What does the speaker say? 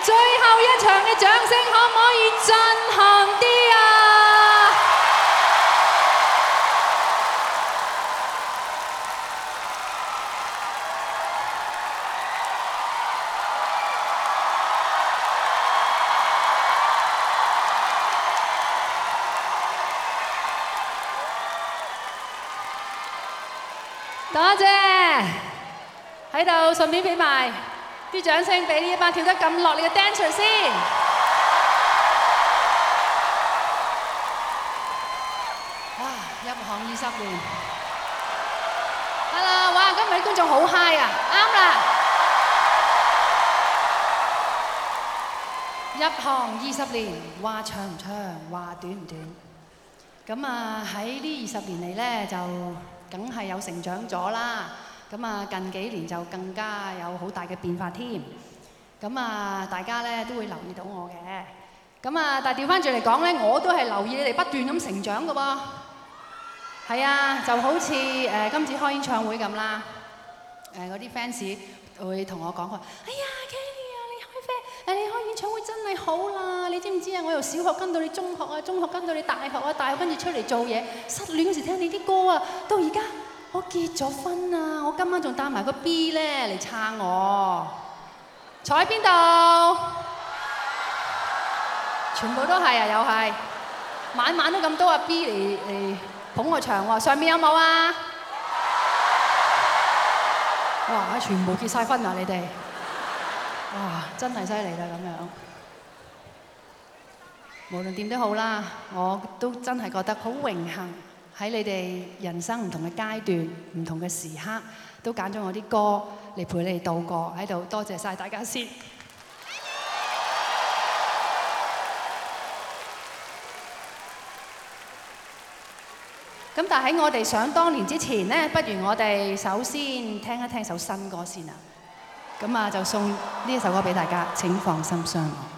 最後一場嘅掌聲可唔可以震撼啲啊？多謝，喺度順便俾埋啲掌聲俾呢一班跳得咁落力嘅 dancer 先。哇！入行20年，係啦！哇！今日啲觀眾好 high 啊！啱啦！入行20年，話長唔長，話短唔短。咁啊喺呢20年嚟咧就梗係有成長咗啦，咁啊近幾年就更加有好大嘅變化添。咁啊大家咧都會留意到我嘅，咁啊但係調翻轉嚟講咧，我都係留意你哋不斷咁成長嘅喎。係啊，就好似今次開演唱會咁啦，嗰啲 fans 會同我講話：哎呀 Kelly 啊，你開演唱會真係好啦！你知唔知啊？我由小學跟到你中學啊，中學跟到你大學啊，大學跟住出嚟做嘢，失戀嗰時聽你啲歌啊，到而家我結咗婚啊！我今晚仲帶埋個 B 咧嚟撐我，坐喺邊度？全部都係啊，又係晚晚都咁多阿 B 嚟捧我場喎，上面有冇啊？哇！全部結晒婚啊，你哋！哇！真係犀利啦咁樣。無論點都好啦，我都真係覺得好榮幸喺你哋人生唔同嘅階段、唔同嘅時刻，都揀咗我啲歌嚟陪你哋度過喺度。多謝晒大家先。咁但係喺我哋想當年之前呢，不如我哋首先聽一聽首新歌先啊！咁啊，就送呢一首歌俾大家，請放心相愛。